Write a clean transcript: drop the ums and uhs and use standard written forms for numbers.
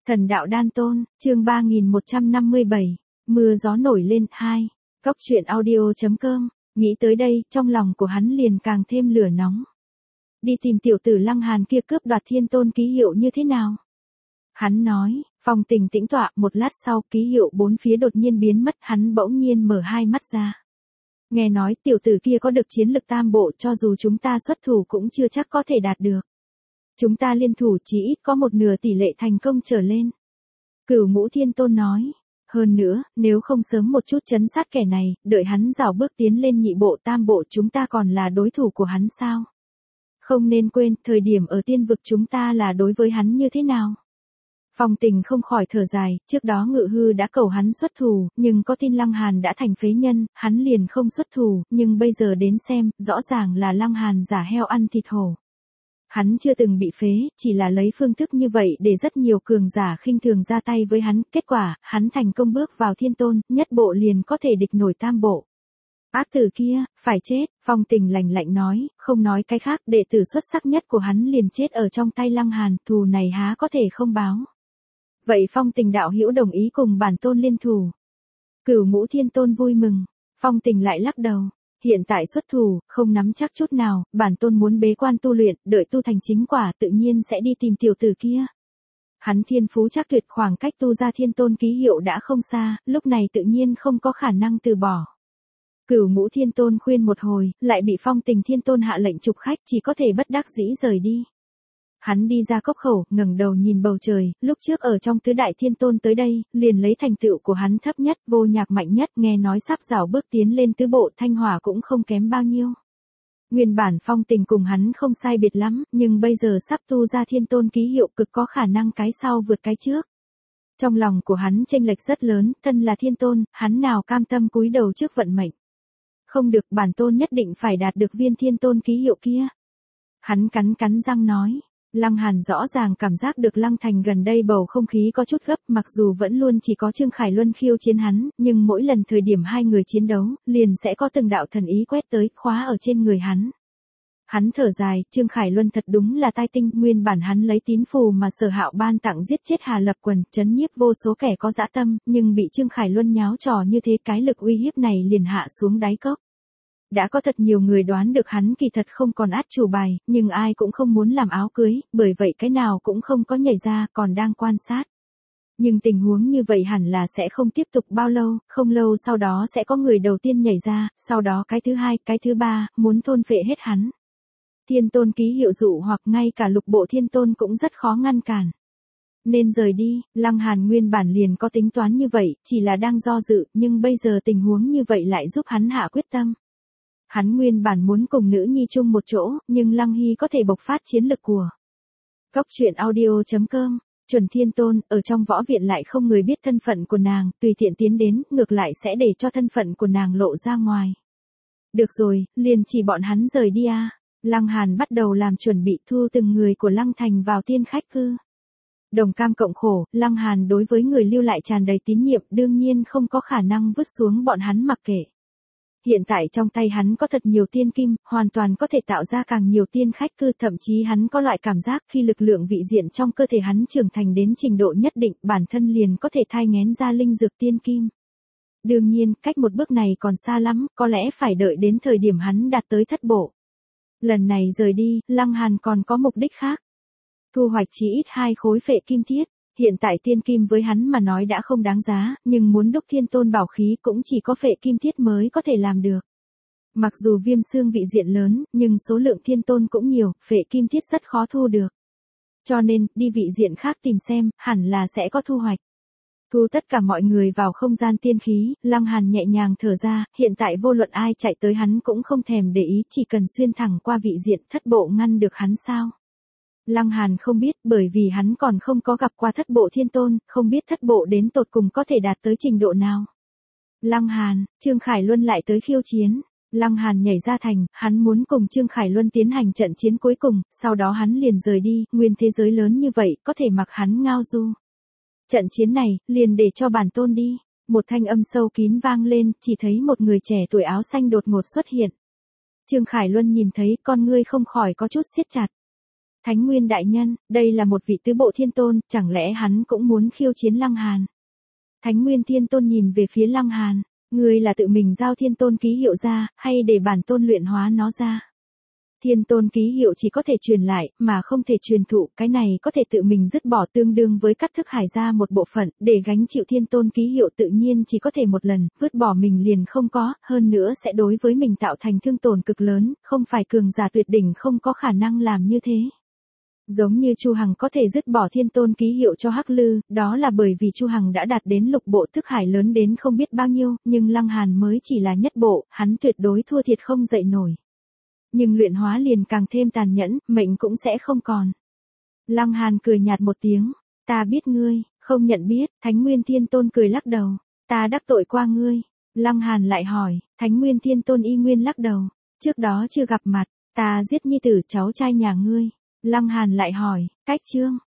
Thần đạo đan tôn, chương 3157, mưa gió nổi lên 2. Cóc truyện audio.com, nghĩ tới đây, trong lòng của hắn liền càng thêm lửa nóng. Đi tìm tiểu tử Lăng Hàn kia cướp đoạt thiên tôn ký hiệu như thế nào? Hắn nói, Phong Tình tĩnh tọa, một lát sau, ký hiệu bốn phía đột nhiên biến mất, hắn bỗng nhiên mở hai mắt ra. Nghe nói tiểu tử kia có được chiến lực tam bộ, cho dù chúng ta xuất thủ cũng chưa chắc có thể đạt được. Chúng ta liên thủ chỉ ít có một nửa tỷ lệ thành công trở lên. Cửu Ngũ Thiên Tôn nói. Hơn nữa, nếu không sớm một chút trấn sát kẻ này, đợi hắn rảo bước tiến lên nhị bộ tam bộ, chúng ta còn là đối thủ của hắn sao? Không nên quên, thời điểm ở tiên vực chúng ta là đối với hắn như thế nào? Phong Tình không khỏi thở dài, trước đó Ngự Hư đã cầu hắn xuất thủ, nhưng có tin Lăng Hàn đã thành phế nhân, hắn liền không xuất thủ, nhưng bây giờ đến xem, rõ ràng là Lăng Hàn giả heo ăn thịt hổ. Hắn chưa từng bị phế, chỉ là lấy phương thức như vậy để rất nhiều cường giả khinh thường ra tay với hắn, kết quả, hắn thành công bước vào thiên tôn, nhất bộ liền có thể địch nổi tam bộ. Ác tử kia, phải chết, Phong Tình lạnh lạnh nói, không nói cái khác, đệ tử xuất sắc nhất của hắn liền chết ở trong tay Lăng Hàn, thù này há có thể không báo. Vậy Phong Tình đạo hữu đồng ý cùng bản tôn liên thủ. Cửu Ngũ Thiên Tôn vui mừng, Phong Tình lại lắc đầu. Hiện tại xuất thủ, không nắm chắc chút nào, bản tôn muốn bế quan tu luyện, đợi tu thành chính quả tự nhiên sẽ đi tìm tiểu tử kia. Hắn thiên phú chắc tuyệt, khoảng cách tu ra thiên tôn ký hiệu đã không xa, lúc này tự nhiên không có khả năng từ bỏ. Cửu Ngũ Thiên Tôn khuyên một hồi, lại bị Phong Tình Thiên Tôn hạ lệnh trục khách, chỉ có thể bất đắc dĩ rời đi. Hắn đi ra cốc khẩu, ngẩng đầu nhìn bầu trời, lúc trước ở trong tứ đại thiên tôn tới đây, liền lấy thành tựu của hắn thấp nhất, vô nhạc mạnh nhất, nghe nói sắp rảo bước tiến lên tứ bộ, thanh hỏa cũng không kém bao nhiêu. Nguyên bản Phong Tình cùng hắn không sai biệt lắm, nhưng bây giờ sắp tu ra thiên tôn ký hiệu, cực có khả năng cái sau vượt cái trước. Trong lòng của hắn chênh lệch rất lớn, thân là thiên tôn, hắn nào cam tâm cúi đầu trước vận mệnh. Không được, bản tôn nhất định phải đạt được viên thiên tôn ký hiệu kia. Hắn cắn răng nói. Lăng Hàn rõ ràng cảm giác được Lăng Thành gần đây bầu không khí có chút gấp, mặc dù vẫn luôn chỉ có Trương Khải Luân khiêu chiến hắn, nhưng mỗi lần thời điểm hai người chiến đấu, liền sẽ có từng đạo thần ý quét tới, khóa ở trên người hắn. Hắn thở dài, Trương Khải Luân thật đúng là tai tinh, nguyên bản hắn lấy tín phù mà Sở Hạo ban tặng giết chết Hà Lập Quần, chấn nhiếp vô số kẻ có dã tâm, nhưng bị Trương Khải Luân nháo trò như thế, cái lực uy hiếp này liền hạ xuống đáy cốc. Đã có thật nhiều người đoán được hắn kỳ thật không còn át chủ bài, nhưng ai cũng không muốn làm áo cưới, bởi vậy cái nào cũng không có nhảy ra, còn đang quan sát. Nhưng tình huống như vậy hẳn là sẽ không tiếp tục bao lâu, không lâu sau đó sẽ có người đầu tiên nhảy ra, sau đó cái thứ hai, cái thứ ba, muốn thôn phệ hết hắn. Thiên tôn ký hiệu dụ hoặc ngay cả lục bộ thiên tôn cũng rất khó ngăn cản. Nên rời đi, Lăng Hàn nguyên bản liền có tính toán như vậy, chỉ là đang do dự, nhưng bây giờ tình huống như vậy lại giúp hắn hạ quyết tâm. Hắn nguyên bản muốn cùng nữ nhi chung một chỗ, nhưng Lăng Hy có thể bộc phát chiến lực của. Cóc truyện audio.com, Chuẩn Thiên Tôn, ở trong võ viện lại không người biết thân phận của nàng, tùy tiện tiến đến, ngược lại sẽ để cho thân phận của nàng lộ ra ngoài. Được rồi, liền chỉ bọn hắn rời đi à. Lăng Hàn bắt đầu làm chuẩn bị thu từng người của Lăng Thành vào tiên khách cư. Đồng cam cộng khổ, Lăng Hàn đối với người lưu lại tràn đầy tín nhiệm, đương nhiên không có khả năng vứt xuống bọn hắn mặc kệ. Hiện tại trong tay hắn có thật nhiều tiên kim, hoàn toàn có thể tạo ra càng nhiều tiên khách cư, thậm chí hắn có loại cảm giác khi lực lượng vị diện trong cơ thể hắn trưởng thành đến trình độ nhất định, bản thân liền có thể thai nghén ra linh dược tiên kim. Đương nhiên, cách một bước này còn xa lắm, có lẽ phải đợi đến thời điểm hắn đạt tới thất bộ. Lần này rời đi, Lăng Hàn còn có mục đích khác. Thu hoạch chí ít 2 khối phệ kim thiết. Hiện tại tiên kim với hắn mà nói đã không đáng giá, nhưng muốn đúc thiên tôn bảo khí cũng chỉ có phệ kim thiết mới có thể làm được. Mặc dù viêm xương vị diện lớn, nhưng số lượng thiên tôn cũng nhiều, phệ kim thiết rất khó thu được. Cho nên, đi vị diện khác tìm xem, hẳn là sẽ có thu hoạch. Thu tất cả mọi người vào không gian tiên khí, Lăng Hàn nhẹ nhàng thở ra, hiện tại vô luận ai chạy tới hắn cũng không thèm để ý, chỉ cần xuyên thẳng qua vị diện thất bộ ngăn được hắn sao. Lăng Hàn không biết, bởi vì hắn còn không có gặp qua thất bộ thiên tôn, không biết thất bộ đến tột cùng có thể đạt tới trình độ nào. Lăng Hàn, Trương Khải Luân lại tới khiêu chiến. Lăng Hàn nhảy ra thành, hắn muốn cùng Trương Khải Luân tiến hành trận chiến cuối cùng, sau đó hắn liền rời đi, nguyên thế giới lớn như vậy, có thể mặc hắn ngao du. Trận chiến này, liền để cho bản tôn đi. Một thanh âm sâu kín vang lên, chỉ thấy một người trẻ tuổi áo xanh đột ngột xuất hiện. Trương Khải Luân nhìn thấy, con ngươi không khỏi có chút siết chặt. Thánh Nguyên đại nhân, đây là một vị tứ bộ thiên tôn, chẳng lẽ hắn cũng muốn khiêu chiến Lăng Hàn? Thánh Nguyên thiên tôn nhìn về phía Lăng Hàn, ngươi là tự mình giao thiên tôn ký hiệu ra, hay để bản tôn luyện hóa nó ra? Thiên tôn ký hiệu chỉ có thể truyền lại, mà không thể truyền thụ, cái này có thể tự mình dứt bỏ, tương đương với cắt thức hải ra một bộ phận, để gánh chịu thiên tôn ký hiệu tự nhiên chỉ có thể một lần, vứt bỏ mình liền không có, hơn nữa sẽ đối với mình tạo thành thương tổn cực lớn, không phải cường giả tuyệt đỉnh không có khả năng làm như thế. Giống như Chu Hằng có thể dứt bỏ thiên tôn ký hiệu cho Hắc Lư, đó là bởi vì Chu Hằng đã đạt đến lục bộ thức hải lớn đến không biết bao nhiêu, nhưng Lăng Hàn mới chỉ là nhất bộ, hắn tuyệt đối thua thiệt không dậy nổi. Nhưng luyện hóa liền càng thêm tàn nhẫn, mệnh cũng sẽ không còn. Lăng Hàn cười nhạt một tiếng, ta biết ngươi, không nhận biết, Thánh Nguyên Thiên Tôn cười lắc đầu, ta đắc tội qua ngươi. Lăng Hàn lại hỏi, Thánh Nguyên Thiên Tôn y nguyên lắc đầu, trước đó chưa gặp mặt, ta giết nhi tử cháu trai nhà ngươi. Lăng Hàn lại hỏi, cách chương,